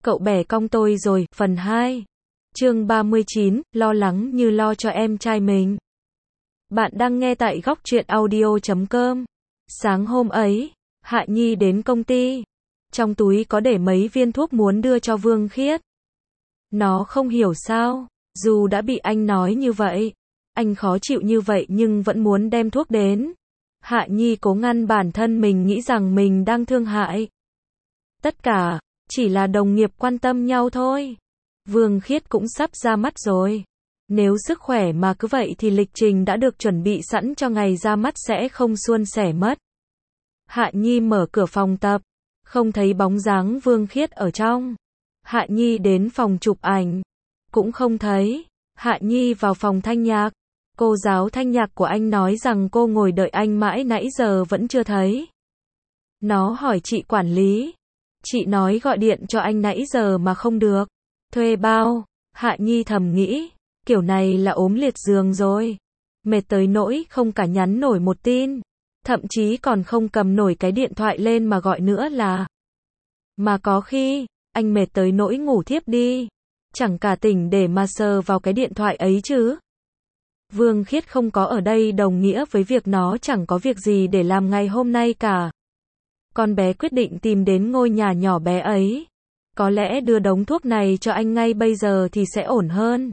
cậu bẻ cong tôi rồi, phần 2. Chương 39, lo lắng như lo cho em trai mình. Bạn đang nghe tại góc truyện audio.com. Sáng hôm ấy, Hạ Nhi đến công ty. Trong túi có để mấy viên thuốc muốn đưa cho Vương Khiết. Nó không hiểu sao, dù đã bị anh nói như vậy, anh khó chịu như vậy nhưng vẫn muốn đem thuốc đến. Hạ Nhi cố ngăn bản thân mình nghĩ rằng mình đang thương hại. Tất cả chỉ là đồng nghiệp quan tâm nhau thôi. Vương Khiết cũng sắp ra mắt rồi. Nếu sức khỏe mà cứ vậy thì lịch trình đã được chuẩn bị sẵn cho ngày ra mắt sẽ không suôn sẻ mất. Hạ Nhi mở cửa phòng tập, không thấy bóng dáng Vương Khiết ở trong. Hạ Nhi đến phòng chụp ảnh, cũng không thấy. Hạ Nhi vào phòng thanh nhạc. Cô giáo thanh nhạc của anh nói rằng cô ngồi đợi anh mãi nãy giờ vẫn chưa thấy. Nó hỏi chị quản lý. Chị nói gọi điện cho anh nãy giờ mà không được. Thuê bao. Hạ Nhi thầm nghĩ, kiểu này là ốm liệt giường rồi. Mệt tới nỗi không cả nhắn nổi một tin. Thậm chí còn không cầm nổi cái điện thoại lên mà gọi nữa là. Mà có khi, anh mệt tới nỗi ngủ thiếp đi. Chẳng cả tỉnh để mà sờ vào cái điện thoại ấy chứ. Vương Khiết không có ở đây đồng nghĩa với việc nó chẳng có việc gì để làm ngày hôm nay cả. Con bé quyết định tìm đến ngôi nhà nhỏ bé ấy. Có lẽ đưa đống thuốc này cho anh ngay bây giờ thì sẽ ổn hơn.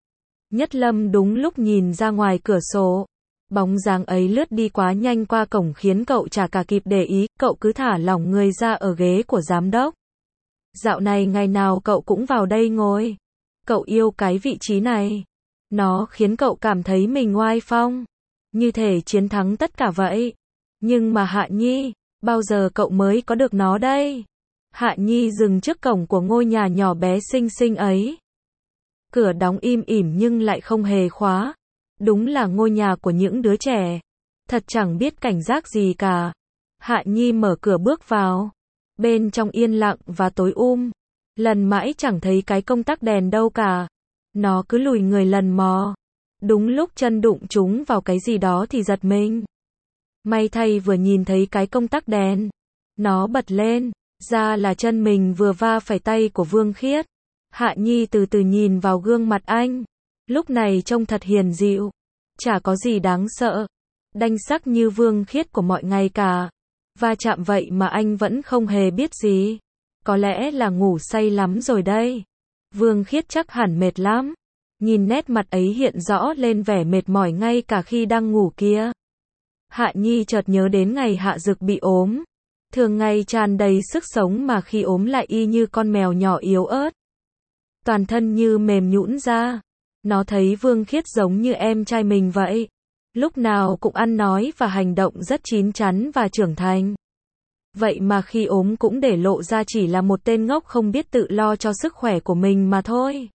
Nhất Lâm đúng lúc nhìn ra ngoài cửa sổ. Bóng dáng ấy lướt đi quá nhanh qua cổng khiến cậu chả cả kịp để ý, cậu cứ thả lỏng người ra ở ghế của giám đốc. Dạo này ngày nào cậu cũng vào đây ngồi. Cậu yêu cái vị trí này. Nó khiến cậu cảm thấy mình oai phong. Như thể chiến thắng tất cả vậy. Nhưng mà Hạ Nhi, bao giờ cậu mới có được nó đây? Hạ Nhi dừng trước cổng của ngôi nhà nhỏ bé xinh xinh ấy. Cửa đóng im ỉm nhưng lại không hề khóa. Đúng là ngôi nhà của những đứa trẻ. Thật chẳng biết cảnh giác gì cả. Hạ Nhi mở cửa bước vào. Bên trong yên lặng và tối lần mãi chẳng thấy cái công tắc đèn đâu cả. Nó cứ lùi người lần mò. Đúng lúc chân đụng trúng vào cái gì đó thì giật mình. May thay vừa nhìn thấy cái công tắc đèn. Nó bật lên. Ra là chân mình vừa va phải tay của Vương Khiết. Hạ Nhi từ từ nhìn vào gương mặt anh. Lúc này trông thật hiền dịu. Chả có gì đáng sợ. Đanh sắc như Vương Khiết của mọi ngày cả. Va chạm vậy mà anh vẫn không hề biết gì. Có lẽ là ngủ say lắm rồi đây. Vương Khiết chắc hẳn mệt lắm. Nhìn nét mặt ấy hiện rõ lên vẻ mệt mỏi ngay cả khi đang ngủ kia. Hạ Nhi chợt nhớ đến ngày Hạ Dực bị ốm. Thường ngày tràn đầy sức sống mà khi ốm lại y như con mèo nhỏ yếu ớt. Toàn thân như mềm nhũn ra. Nó thấy Vương Khiết giống như em trai mình vậy. Lúc nào cũng ăn nói và hành động rất chín chắn và trưởng thành. Vậy mà khi ốm cũng để lộ ra chỉ là một tên ngốc không biết tự lo cho sức khỏe của mình mà thôi.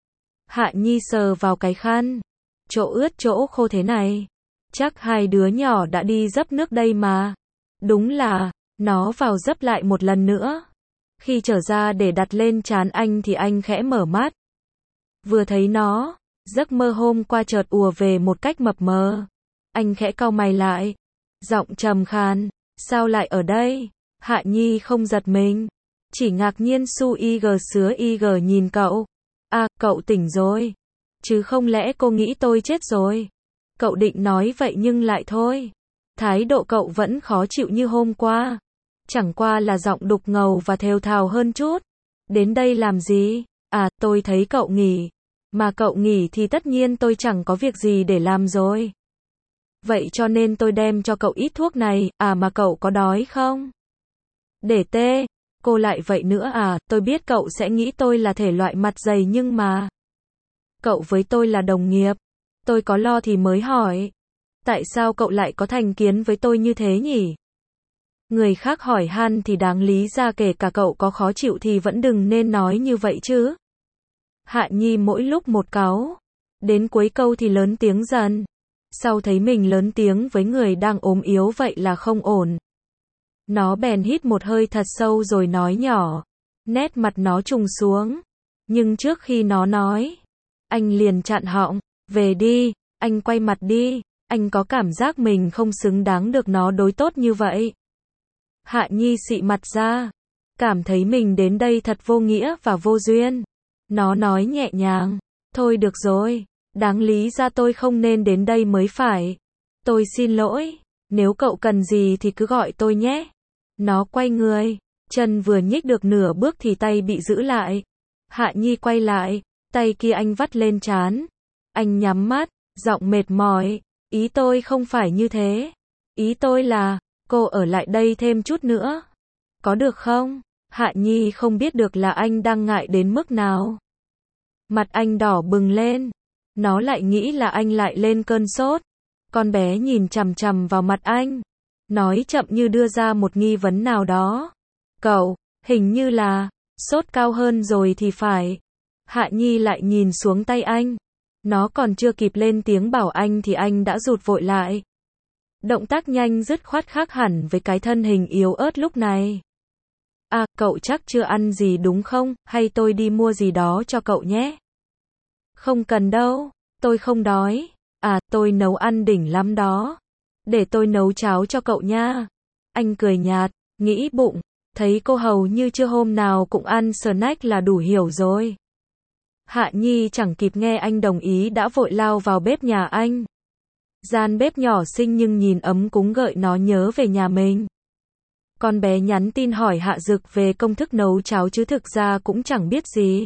Hạ Nhi sờ vào cái khăn. Chỗ ướt chỗ khô thế này. Chắc hai đứa nhỏ đã đi dấp nước đây mà. Đúng là, nó vào dấp lại một lần nữa. Khi trở ra để đặt lên trán anh thì anh khẽ mở mắt. Vừa thấy nó, giấc mơ hôm qua chợt ùa về một cách mập mờ. Anh khẽ cau mày lại. Giọng trầm khàn. Sao lại ở đây? Hạ Nhi không giật mình. Chỉ ngạc nhiên su ig sứa ig nhìn cậu. À, cậu tỉnh rồi. Chứ không lẽ cô nghĩ tôi chết rồi? Cậu định nói vậy nhưng lại thôi. Thái độ cậu vẫn khó chịu như hôm qua. Chẳng qua là giọng đục ngầu và thều thào hơn chút. Đến đây làm gì? À, tôi thấy cậu nghỉ. Mà cậu nghỉ thì tất nhiên tôi chẳng có việc gì để làm rồi. Vậy cho nên tôi đem cho cậu ít thuốc này, à mà cậu có đói không? Để tê, cô lại vậy nữa à, tôi biết cậu sẽ nghĩ tôi là thể loại mặt dày nhưng mà. Cậu với tôi là đồng nghiệp. Tôi có lo thì mới hỏi. Tại sao cậu lại có thành kiến với tôi như thế nhỉ? Người khác hỏi han thì đáng lý ra kể cả cậu có khó chịu thì vẫn đừng nên nói như vậy chứ. Hạ Nhi mỗi lúc một cáu. Đến cuối câu thì lớn tiếng dần. Sau thấy mình lớn tiếng với người đang ốm yếu vậy là không ổn. Nó bèn hít một hơi thật sâu rồi nói nhỏ. Nét mặt nó trùng xuống. Nhưng trước khi nó nói, anh liền chặn họng. Về đi, anh quay mặt đi. Anh có cảm giác mình không xứng đáng được nó đối tốt như vậy. Hạ Nhi xị mặt ra. cảm thấy mình đến đây thật vô nghĩa và vô duyên. Nó nói nhẹ nhàng, thôi được rồi, đáng lý ra tôi không nên đến đây mới phải. Tôi xin lỗi, nếu cậu cần gì thì cứ gọi tôi nhé. Nó quay người, chân vừa nhích được nửa bước thì tay bị giữ lại. Hạ Nhi quay lại, tay kia anh vắt lên trán. Anh nhắm mắt, giọng mệt mỏi, ý tôi không phải như thế. Ý tôi là, cô ở lại đây thêm chút nữa. Có được không? Hạ Nhi không biết được là anh đang ngại đến mức nào. Mặt anh đỏ bừng lên. Nó lại nghĩ là anh lại lên cơn sốt. Con bé nhìn chằm chằm vào mặt anh. Nói chậm như đưa ra một nghi vấn nào đó. Cậu, hình như là, sốt cao hơn rồi thì phải. Hạ Nhi lại nhìn xuống tay anh. Nó còn chưa kịp lên tiếng bảo anh thì anh đã rụt vội lại. Động tác nhanh dứt khoát khác hẳn với cái thân hình yếu ớt lúc này. À, cậu chắc chưa ăn gì đúng không, hay tôi đi mua gì đó cho cậu nhé? Không cần đâu, tôi không đói. À, tôi nấu ăn đỉnh lắm đó. Để tôi nấu cháo cho cậu nha. Anh cười nhạt, nghĩ bụng, thấy cô hầu như chưa hôm nào cũng ăn snack là đủ hiểu rồi. Hạ Nhi chẳng kịp nghe anh đồng ý đã vội lao vào bếp nhà anh. Gian bếp nhỏ xinh nhưng nhìn ấm cúng gợi nó nhớ về nhà mình. Con bé nhắn tin hỏi Hạ Dực về công thức nấu cháo chứ thực ra cũng chẳng biết gì.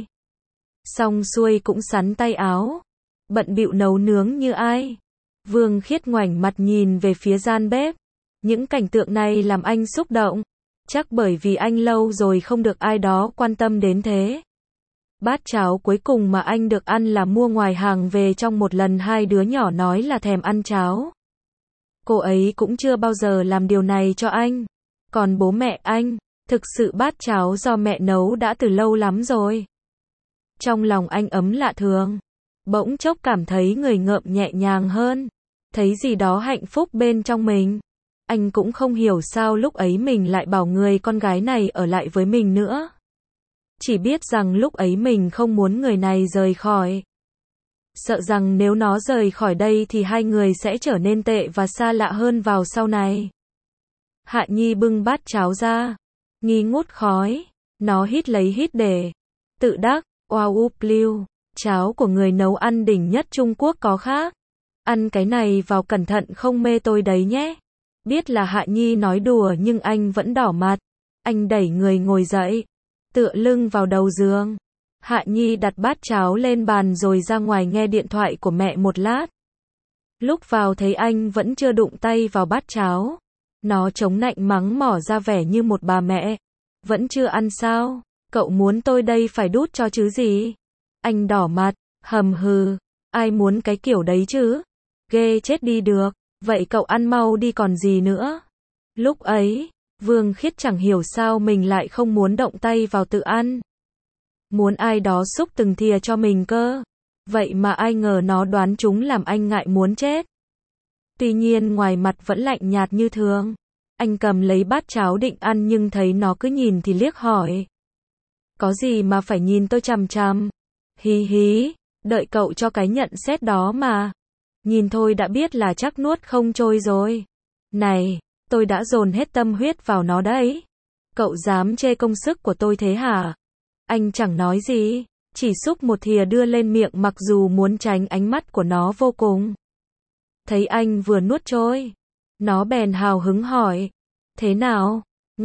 Xong xuôi cũng sắn tay áo, bận bịu nấu nướng như ai. Vương Khiết ngoảnh mặt nhìn về phía gian bếp. Những cảnh tượng này làm anh xúc động. Chắc bởi vì anh lâu rồi không được ai đó quan tâm đến thế. Bát cháo cuối cùng mà anh được ăn là mua ngoài hàng về trong một lần hai đứa nhỏ nói là thèm ăn cháo. Cô ấy cũng chưa bao giờ làm điều này cho anh. Còn bố mẹ anh, thực sự bát cháo do mẹ nấu đã từ lâu lắm rồi. Trong lòng anh ấm lạ thường. Bỗng chốc cảm thấy người ngợm nhẹ nhàng hơn. Thấy gì đó hạnh phúc bên trong mình. Anh cũng không hiểu sao lúc ấy mình lại bảo người con gái này ở lại với mình nữa. Chỉ biết rằng lúc ấy mình không muốn người này rời khỏi. Sợ rằng nếu nó rời khỏi đây thì hai người sẽ trở nên tệ và xa lạ hơn vào sau này. Hạ Nhi bưng bát cháo ra. Nghi ngút khói. Nó hít lấy hít để. Tự đắc, wow blue. Cháo của người nấu ăn đỉnh nhất Trung Quốc có khác. Ăn cái này vào cẩn thận không mê tôi đấy nhé. Biết là Hạ Nhi nói đùa nhưng anh vẫn đỏ mặt. Anh đẩy người ngồi dậy. Tựa lưng vào đầu giường. Hạ Nhi đặt bát cháo lên bàn rồi ra ngoài nghe điện thoại của mẹ một lát. Lúc vào thấy anh vẫn chưa đụng tay vào bát cháo. Nó chống nạnh mắng mỏ ra vẻ như một bà mẹ. Vẫn chưa ăn sao? Cậu muốn tôi đây phải đút cho chứ gì? Anh đỏ mặt, hầm hừ. Ai muốn cái kiểu đấy chứ? Ghê chết đi được. Vậy cậu ăn mau đi còn gì nữa? Lúc ấy, Vương Khiết chẳng hiểu sao mình lại không muốn động tay vào tự ăn. Muốn ai đó xúc từng thìa cho mình cơ. Vậy mà ai ngờ nó đoán chúng làm anh ngại muốn chết. Tuy nhiên ngoài mặt vẫn lạnh nhạt như thường. Anh cầm lấy bát cháo định ăn nhưng thấy nó cứ nhìn thì liếc hỏi. Có gì mà phải nhìn tôi chằm chằm? Hí hí, đợi cậu cho cái nhận xét đó mà. Nhìn thôi đã biết là chắc nuốt không trôi rồi. Này, tôi đã dồn hết tâm huyết vào nó đấy. Cậu dám chê công sức của tôi thế hả? Anh chẳng nói gì, chỉ xúc một thìa đưa lên miệng mặc dù muốn tránh ánh mắt của nó vô cùng. Thấy anh vừa nuốt trôi, nó bèn hào hứng hỏi. Thế nào?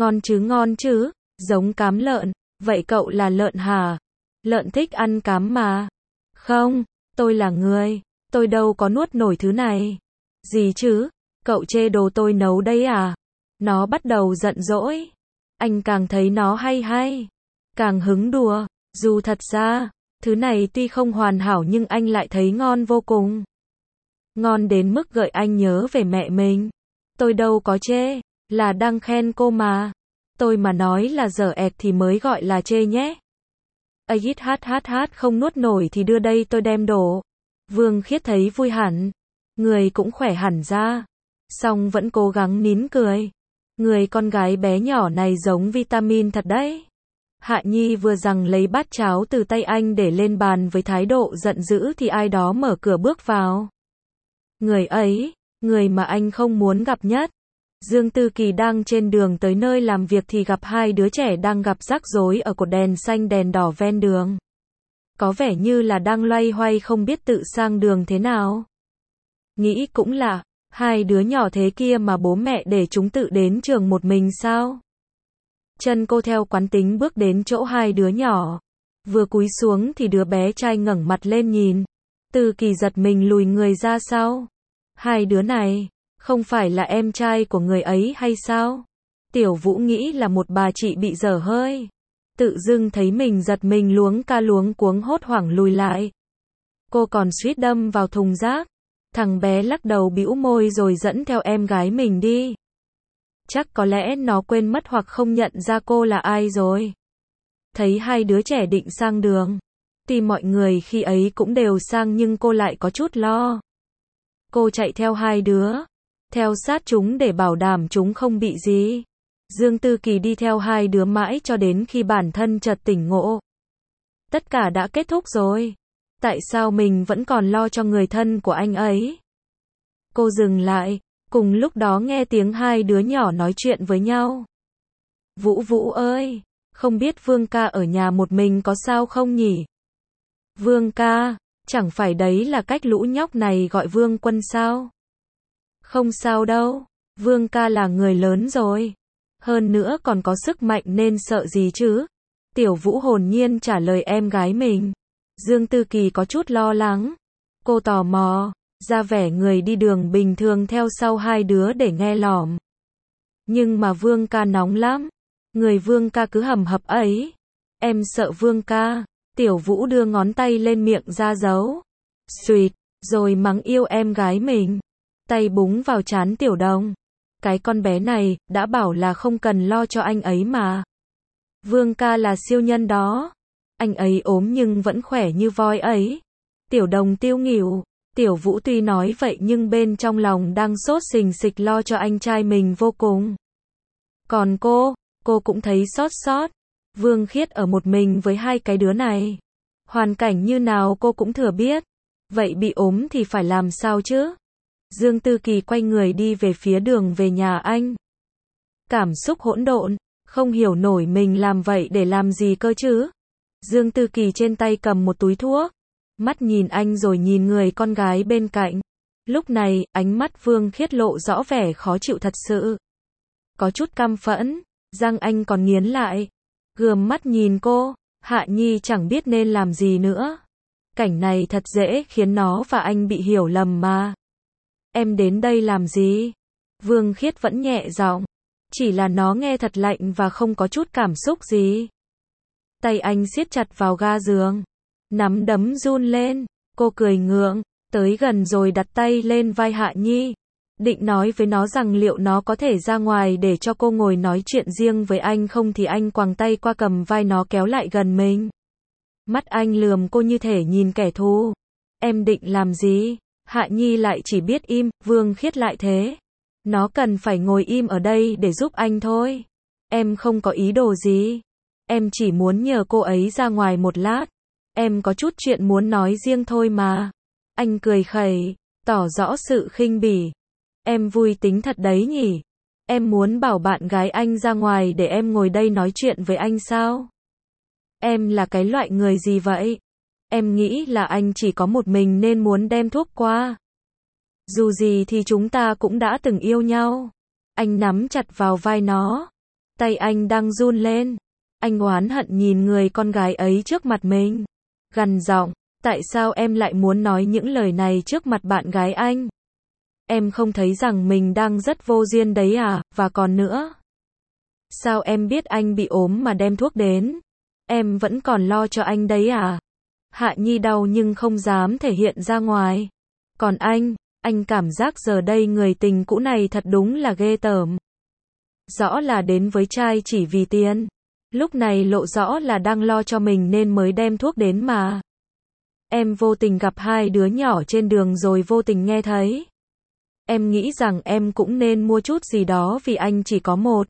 Ngon chứ, giống cám lợn. Vậy cậu là lợn hả? Lợn thích ăn cám mà. Không, tôi là người. Tôi đâu có nuốt nổi thứ này. Gì chứ? Cậu chê đồ tôi nấu đấy à? Nó bắt đầu giận dỗi. Anh càng thấy nó hay. Càng hứng đùa. Dù thật ra, thứ này tuy không hoàn hảo nhưng anh lại thấy ngon vô cùng. Ngon đến mức gợi anh nhớ về mẹ mình. Tôi đâu có chê, là đang khen cô mà. Tôi mà nói là dở ẹc thì mới gọi là chê nhé. Không nuốt nổi thì đưa đây tôi đem đổ. Vương Khiết thấy vui hẳn. Người cũng khỏe hẳn ra. Xong vẫn cố gắng nín cười. Người con gái bé nhỏ này giống vitamin thật đấy. Hạ Nhi vừa giằng lấy bát cháo từ tay anh để lên bàn với thái độ giận dữ thì ai đó mở cửa bước vào. Người ấy, người mà anh không muốn gặp nhất. Dương Tư Kỳ đang trên đường tới nơi làm việc thì gặp hai đứa trẻ đang gặp rắc rối ở cột đèn xanh đèn đỏ ven đường. Có vẻ như là đang loay hoay không biết tự sang đường thế nào. Nghĩ cũng lạ, hai đứa nhỏ thế kia mà bố mẹ để chúng tự đến trường một mình sao? Chân cô theo quán tính bước đến chỗ hai đứa nhỏ. Vừa cúi xuống thì đứa bé trai ngẩng mặt lên nhìn. Tư Kỳ giật mình lùi người ra sau. Hai đứa này, không phải là em trai của người ấy hay sao? Tiểu Vũ nghĩ là một bà chị bị dở hơi. Tự dưng thấy mình giật mình luống ca luống cuống hốt hoảng lùi lại. Cô còn suýt đâm vào thùng rác. Thằng bé lắc đầu bĩu môi rồi dẫn theo em gái mình đi. Chắc có lẽ nó quên mất hoặc không nhận ra cô là ai rồi. Thấy hai đứa trẻ định sang đường. Thì mọi người khi ấy cũng đều sang nhưng cô lại có chút lo. Cô chạy theo hai đứa. Theo sát chúng để bảo đảm chúng không bị gì. Dương Tư Kỳ đi theo hai đứa mãi cho đến khi bản thân chợt tỉnh ngộ. Tất cả đã kết thúc rồi. Tại sao mình vẫn còn lo cho người thân của anh ấy? Cô dừng lại, cùng lúc đó nghe tiếng hai đứa nhỏ nói chuyện với nhau. Vũ Vũ ơi, không biết Vương ca ở nhà một mình có sao không nhỉ? Vương ca, chẳng phải đấy là cách lũ nhóc này gọi Vương Quân sao? Không sao đâu, Vương ca là người lớn rồi. Hơn nữa còn có sức mạnh nên sợ gì chứ? Tiểu Vũ hồn nhiên trả lời em gái mình. Dương Tư Kỳ có chút lo lắng. Cô tò mò, ra vẻ người đi đường bình thường theo sau hai đứa để nghe lỏm. Nhưng mà Vương ca nóng lắm. Người Vương ca cứ hầm hập ấy. Em sợ Vương ca. Tiểu Vũ đưa ngón tay lên miệng ra dấu. Xuyệt, rồi mắng yêu em gái mình. Tay búng vào trán Tiểu Đồng. Cái con bé này, đã bảo là không cần lo cho anh ấy mà. Vương ca là siêu nhân đó. Anh ấy ốm nhưng vẫn khỏe như voi ấy. Tiểu Đồng tiêu nghỉu. Tiểu Vũ tuy nói vậy nhưng bên trong lòng đang sốt sình sịch lo cho anh trai mình vô cùng. Còn cô cũng thấy xót. Vương Khiết ở một mình với hai cái đứa này. Hoàn cảnh như nào cô cũng thừa biết. Vậy bị ốm thì phải làm sao chứ? Dương Tư Kỳ quay người đi về phía đường về nhà anh. Cảm xúc hỗn độn, không hiểu nổi mình làm vậy để làm gì cơ chứ? Dương Tư Kỳ trên tay cầm một túi thuốc. Mắt nhìn anh rồi nhìn người con gái bên cạnh. Lúc này, ánh mắt Vương Khiết lộ rõ vẻ khó chịu thật sự. Có chút căm phẫn, răng anh còn nghiến lại. Gườm mắt nhìn cô, Hạ Nhi chẳng biết nên làm gì nữa. Cảnh này thật dễ khiến nó và anh bị hiểu lầm mà. Em đến đây làm gì? Vương Khiết vẫn nhẹ giọng. Chỉ là nó nghe thật lạnh và không có chút cảm xúc gì. Tay anh siết chặt vào ga giường. Nắm đấm run lên. Cô cười ngượng, tới gần rồi đặt tay lên vai Hạ Nhi. Định nói với nó rằng liệu nó có thể ra ngoài để cho cô ngồi nói chuyện riêng với anh không thì anh quàng tay qua cầm vai nó kéo lại gần mình. Mắt anh lườm cô như thể nhìn kẻ thù. Em định làm gì? Hạ Nhi lại chỉ biết im, Vương Khiết lại thế. Nó cần phải ngồi im ở đây để giúp anh thôi. Em không có ý đồ gì. Em chỉ muốn nhờ cô ấy ra ngoài một lát. Em có chút chuyện muốn nói riêng thôi mà. Anh cười khẩy, tỏ rõ sự khinh bỉ. Em vui tính thật đấy nhỉ. Em muốn bảo bạn gái anh ra ngoài để em ngồi đây nói chuyện với anh sao? Em là cái loại người gì vậy? Em nghĩ là anh chỉ có một mình nên muốn đem thuốc qua. Dù gì thì chúng ta cũng đã từng yêu nhau. Anh nắm chặt vào vai nó. Tay anh đang run lên. Anh oán hận nhìn người con gái ấy trước mặt mình. Gằn giọng, tại sao em lại muốn nói những lời này trước mặt bạn gái anh? Em không thấy rằng mình đang rất vô duyên đấy à, và còn nữa. Sao em biết anh bị ốm mà đem thuốc đến? Em vẫn còn lo cho anh đấy à? Hạ Nhi đau nhưng không dám thể hiện ra ngoài. Còn anh cảm giác giờ đây người tình cũ này thật đúng là ghê tởm. Rõ là đến với trai chỉ vì tiền. Lúc này lộ rõ là đang lo cho mình nên mới đem thuốc đến mà. Em vô tình gặp hai đứa nhỏ trên đường rồi vô tình nghe thấy. Em nghĩ rằng em cũng nên mua chút gì đó vì anh chỉ có một.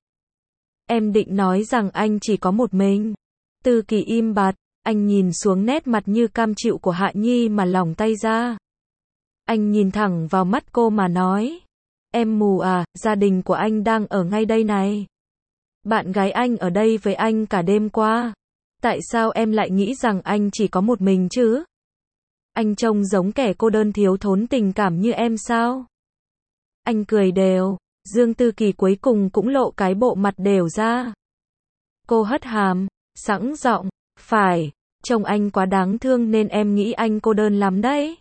Em định nói rằng anh chỉ có một mình. Tư Kỳ im bặt, anh nhìn xuống nét mặt như cam chịu của Hạ Nhi mà lỏng tay ra. Anh nhìn thẳng vào mắt cô mà nói. Em mù à, gia đình của anh đang ở ngay đây này. Bạn gái anh ở đây với anh cả đêm qua. Tại sao em lại nghĩ rằng anh chỉ có một mình chứ? Anh trông giống kẻ cô đơn thiếu thốn tình cảm như em sao? Anh cười đều, Dương Tư Kỳ cuối cùng cũng lộ cái bộ mặt đều ra. Cô hất hàm, sẵn giọng, phải, chồng anh quá đáng thương nên em nghĩ anh cô đơn lắm đấy.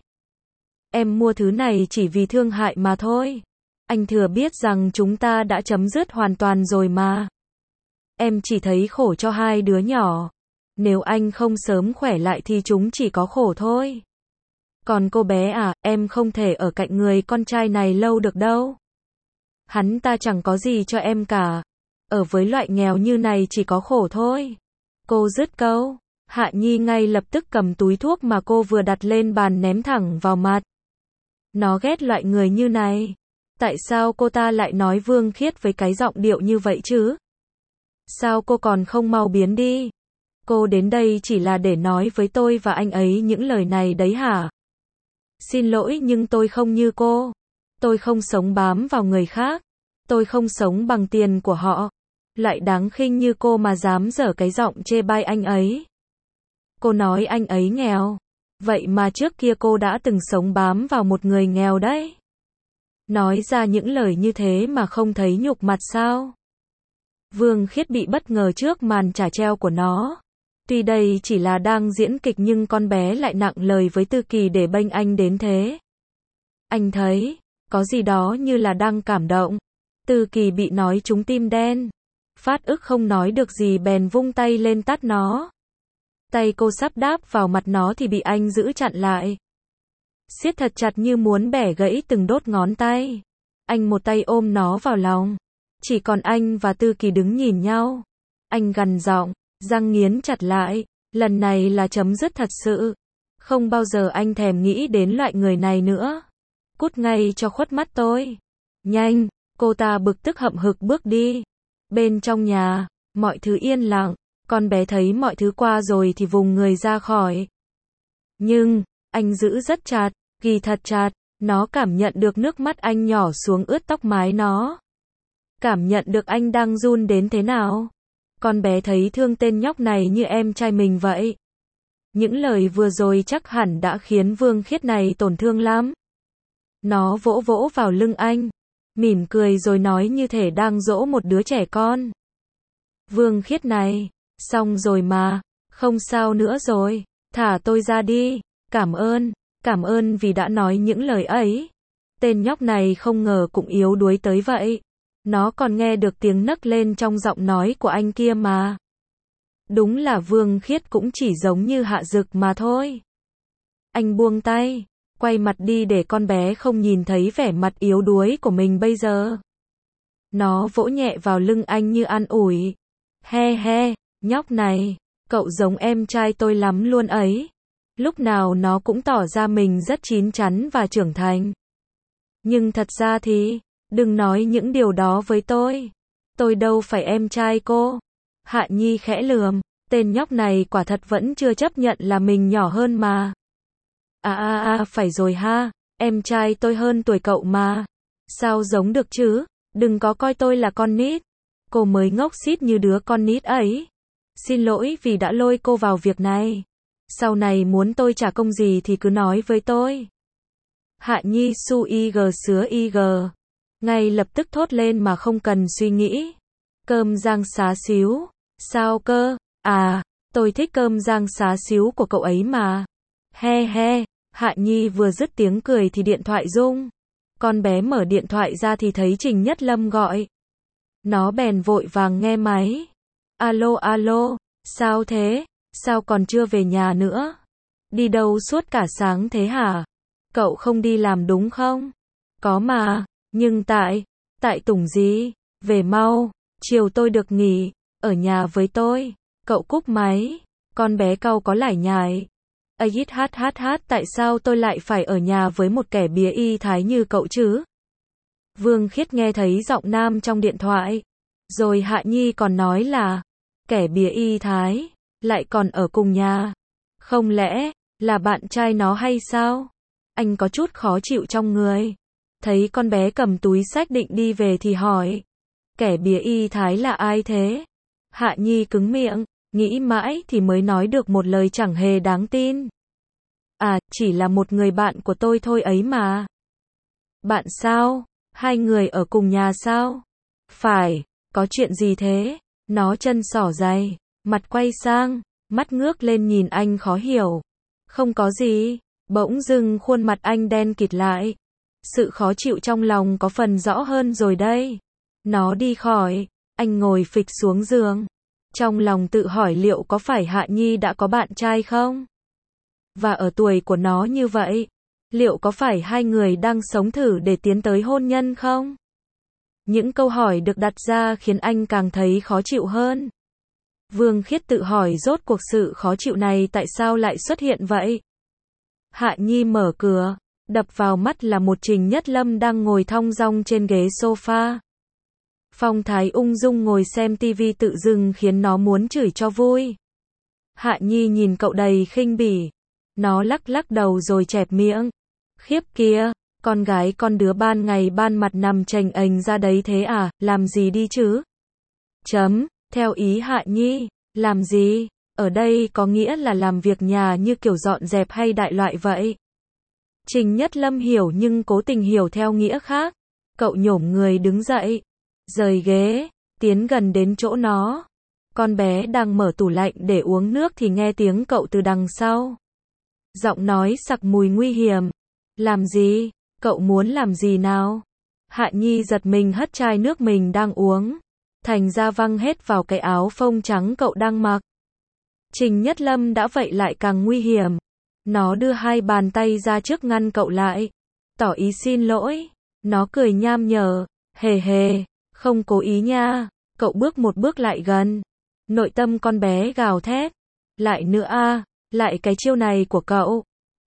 Em mua thứ này chỉ vì thương hại mà thôi. Anh thừa biết rằng chúng ta đã chấm dứt hoàn toàn rồi mà. Em chỉ thấy khổ cho hai đứa nhỏ. Nếu anh không sớm khỏe lại thì chúng chỉ có khổ thôi. Còn cô bé à, em không thể ở cạnh người con trai này lâu được đâu. Hắn ta chẳng có gì cho em cả. Ở với loại nghèo như này chỉ có khổ thôi. Cô dứt câu, Hạ Nhi ngay lập tức cầm túi thuốc mà cô vừa đặt lên bàn ném thẳng vào mặt. Nó ghét loại người như này. Tại sao cô ta lại nói Vương Khiết với cái giọng điệu như vậy chứ? Sao cô còn không mau biến đi? Cô đến đây chỉ là để nói với tôi và anh ấy những lời này đấy hả? Xin lỗi nhưng tôi không như cô. Tôi không sống bám vào người khác. Tôi không sống bằng tiền của họ. Lại đáng khinh như cô mà dám dở cái giọng chê bai anh ấy. Cô nói anh ấy nghèo. Vậy mà trước kia cô đã từng sống bám vào một người nghèo đấy. Nói ra những lời như thế mà không thấy nhục mặt sao? Vương Khiết bị bất ngờ trước màn chả treo của nó. Tuy đây chỉ là đang diễn kịch nhưng con bé lại nặng lời với Tư Kỳ để bênh anh đến thế. Anh thấy, có gì đó như là đang cảm động. Tư Kỳ bị nói trúng tim đen. Phát ức không nói được gì bèn vung tay lên tát nó. Tay cô sắp đáp vào mặt nó thì bị anh giữ chặn lại. Siết thật chặt như muốn bẻ gãy từng đốt ngón tay. Anh một tay ôm nó vào lòng. Chỉ còn anh và Tư Kỳ đứng nhìn nhau. Anh gằn giọng, răng nghiến chặt lại. Lần này là chấm dứt thật sự. Không bao giờ anh thèm nghĩ đến loại người này nữa. Cút ngay cho khuất mắt tôi. Nhanh, cô ta bực tức hậm hực bước đi. Bên trong nhà, mọi thứ yên lặng. Con bé thấy mọi thứ qua rồi thì vùng người ra khỏi. Nhưng, anh giữ rất chặt, ghi thật chặt. Nó cảm nhận được nước mắt anh nhỏ xuống ướt tóc mái nó. Cảm nhận được anh đang run đến thế nào. Con bé thấy thương tên nhóc này như em trai mình vậy. Những lời vừa rồi chắc hẳn đã khiến Vương Khiết này tổn thương lắm. Nó vỗ vỗ vào lưng anh, mỉm cười rồi nói như thể đang dỗ một đứa trẻ con. Vương Khiết này, xong rồi mà, không sao nữa rồi, thả tôi ra đi, cảm ơn vì đã nói những lời ấy. Tên nhóc này không ngờ cũng yếu đuối tới vậy. Nó còn nghe được tiếng nấc lên trong giọng nói của anh kia mà. Đúng là Vương Khiết cũng chỉ giống như Hạ Dực mà thôi. Anh buông tay, quay mặt đi để con bé không nhìn thấy vẻ mặt yếu đuối của mình bây giờ. Nó vỗ nhẹ vào lưng anh như an ủi. He he, nhóc này, cậu giống em trai tôi lắm luôn ấy. Lúc nào nó cũng tỏ ra mình rất chín chắn và trưởng thành. Nhưng thật ra thì, đừng nói những điều đó với tôi. Tôi đâu phải em trai cô. Hạ Nhi khẽ lườm, tên nhóc này quả thật vẫn chưa chấp nhận là mình nhỏ hơn mà. Phải rồi ha, em trai tôi hơn tuổi cậu mà. Sao giống được chứ, đừng có coi tôi là con nít. Cô mới ngốc xít như đứa con nít ấy. Xin lỗi vì đã lôi cô vào việc này. Sau này muốn tôi trả công gì thì cứ nói với tôi. Hạ Nhi su ig sứa ig. Ngay lập tức thốt lên mà không cần suy nghĩ. Cơm rang xá xíu. Sao cơ? À, tôi thích cơm rang xá xíu của cậu ấy mà. He he, Hạ Nhi vừa dứt tiếng cười thì điện thoại rung. Con bé mở điện thoại ra thì thấy Trình Nhất Lâm gọi. Nó bèn vội vàng nghe máy. Alo alo, sao thế? Sao còn chưa về nhà nữa? Đi đâu suốt cả sáng thế hả? Cậu không đi làm đúng không? Có mà, nhưng tại Tùng gì? Về mau, chiều tôi được nghỉ, ở nhà với tôi. Cậu cúp máy, con bé cau có lải nhải. Tại sao tôi lại phải ở nhà với một kẻ bía y thái như cậu chứ? Vương Khiết nghe thấy giọng nam trong điện thoại. Rồi Hạ Nhi còn nói là, kẻ bía y thái, lại còn ở cùng nhà. Không lẽ, là bạn trai nó hay sao? Anh có chút khó chịu trong người. Thấy con bé cầm túi xách định đi về thì hỏi. Kẻ bía y thái là ai thế? Hạ Nhi cứng miệng, nghĩ mãi thì mới nói được một lời chẳng hề đáng tin. À, chỉ là một người bạn của tôi thôi ấy mà. Bạn sao? Hai người ở cùng nhà sao? Phải, có chuyện gì thế? Nó chân xỏ giày, mặt quay sang, mắt ngước lên nhìn anh khó hiểu. Không có gì, bỗng dưng khuôn mặt anh đen kịt lại. Sự khó chịu trong lòng có phần rõ hơn rồi đây. Nó đi khỏi, anh ngồi phịch xuống giường. Trong lòng tự hỏi liệu có phải Hạ Nhi đã có bạn trai không? Và ở tuổi của nó như vậy, liệu có phải hai người đang sống thử để tiến tới hôn nhân không? Những câu hỏi được đặt ra khiến anh càng thấy khó chịu hơn. Vương Khiết tự hỏi rốt cuộc sự khó chịu này tại sao lại xuất hiện vậy? Hạ Nhi mở cửa, đập vào mắt là một Trình Nhất Lâm đang ngồi thong dong trên ghế sofa. Phong thái ung dung ngồi xem tivi tự dưng khiến nó muốn chửi cho vui. Hạ Nhi nhìn cậu đầy khinh bỉ. Nó lắc lắc đầu rồi chẹp miệng. Khiếp kia, con gái con đứa ban ngày ban mặt nằm chềnh ềnh ra đấy thế à, làm gì đi chứ? Theo ý Hạ Nhi, làm gì? Ở đây có nghĩa là làm việc nhà như kiểu dọn dẹp hay đại loại vậy. Trình Nhất Lâm hiểu nhưng cố tình hiểu theo nghĩa khác. Cậu nhổm người đứng dậy, rời ghế, tiến gần đến chỗ nó. Con bé đang mở tủ lạnh để uống nước thì nghe tiếng cậu từ đằng sau. Giọng nói sặc mùi nguy hiểm. Làm gì? Cậu muốn làm gì nào? Hạ Nhi giật mình hất chai nước mình đang uống. Thành ra văng hết vào cái áo phông trắng cậu đang mặc. Trình Nhất Lâm đã vậy lại càng nguy hiểm. Nó đưa hai bàn tay ra trước ngăn cậu lại. Tỏ ý xin lỗi. Nó cười nham nhở. Hề hề, không cố ý nha. Cậu bước một bước lại gần. Nội tâm con bé gào thét. Lại nữa a, lại cái chiêu này của cậu.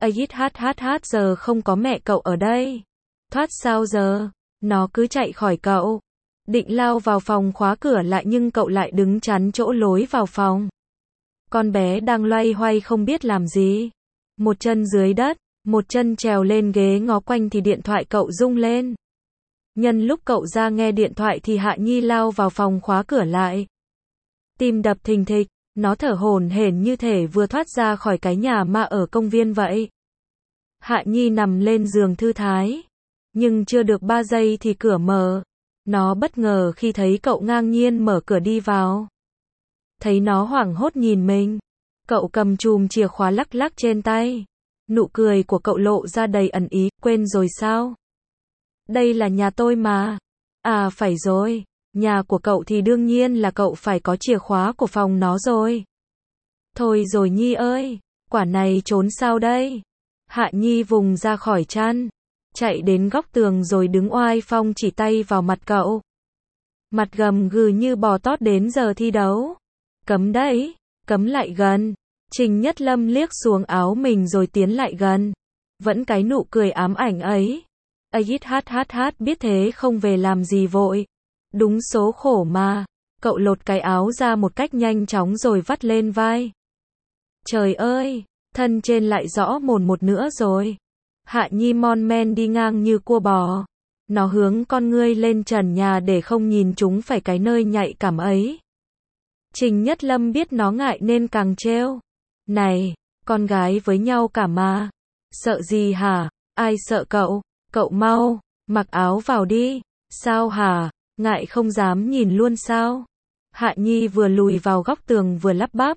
Giờ không có mẹ cậu ở đây. Thoát sao giờ? Nó cứ chạy khỏi cậu. Định lao vào phòng khóa cửa lại nhưng cậu lại đứng chắn chỗ lối vào phòng. Con bé đang loay hoay không biết làm gì. Một chân dưới đất, một chân trèo lên ghế ngó quanh thì điện thoại cậu rung lên. Nhân lúc cậu ra nghe điện thoại thì Hạ Nhi lao vào phòng khóa cửa lại. Tim đập thình thịch, nó thở hổn hển như thể vừa thoát ra khỏi cái nhà ma ở công viên vậy. Hạ Nhi nằm lên giường thư thái. Nhưng chưa được 3 giây thì cửa mở. Nó bất ngờ khi thấy cậu ngang nhiên mở cửa đi vào. Thấy nó hoảng hốt nhìn mình. Cậu cầm chùm chìa khóa lắc lắc trên tay. Nụ cười của cậu lộ ra đầy ẩn ý, quên rồi sao? Đây là nhà tôi mà. À phải rồi, nhà của cậu thì đương nhiên là cậu phải có chìa khóa của phòng nó rồi. Thôi rồi Nhi ơi, quả này trốn sao đây? Hạ Nhi vùng ra khỏi chăn, chạy đến góc tường rồi đứng oai phong chỉ tay vào mặt cậu. Mặt gầm gừ như bò tót đến giờ thi đấu. Cấm đấy, cấm lại gần. Trình Nhất Lâm liếc xuống áo mình rồi tiến lại gần. Vẫn cái nụ cười ám ảnh ấy. Biết thế không về làm gì vội. Đúng số khổ mà. Cậu lột cái áo ra một cách nhanh chóng rồi vắt lên vai. Trời ơi, thân trên lại rõ mồn một nữa rồi. Hạ Nhi mon men đi ngang như cua bò. Nó hướng con ngươi lên trần nhà để không nhìn chúng phải cái nơi nhạy cảm ấy. Trình Nhất Lâm biết nó ngại nên càng trêu. Này, con gái với nhau cả mà. Sợ gì hả? Ai sợ cậu? Cậu mau, mặc áo vào đi. Sao hả? Ngại không dám nhìn luôn sao? Hạ Nhi vừa lùi vào góc tường vừa lắp bắp.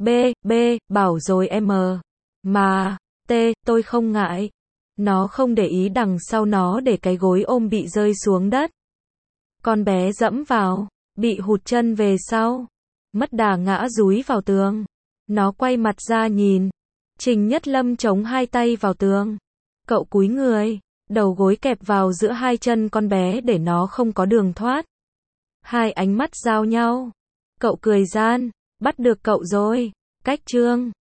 Bảo rồi em. Mà, tôi không ngại. Nó không để ý đằng sau nó để cái gối ôm bị rơi xuống đất. Con bé dẫm vào, bị hụt chân về sau. Mất đà ngã dúi vào tường. Nó quay mặt ra nhìn. Trình Nhất Lâm chống hai tay vào tường. Cậu cúi người, đầu gối kẹp vào giữa hai chân con bé để nó không có đường thoát. Hai ánh mắt giao nhau. Cậu cười gian, bắt được cậu rồi. Cách trương.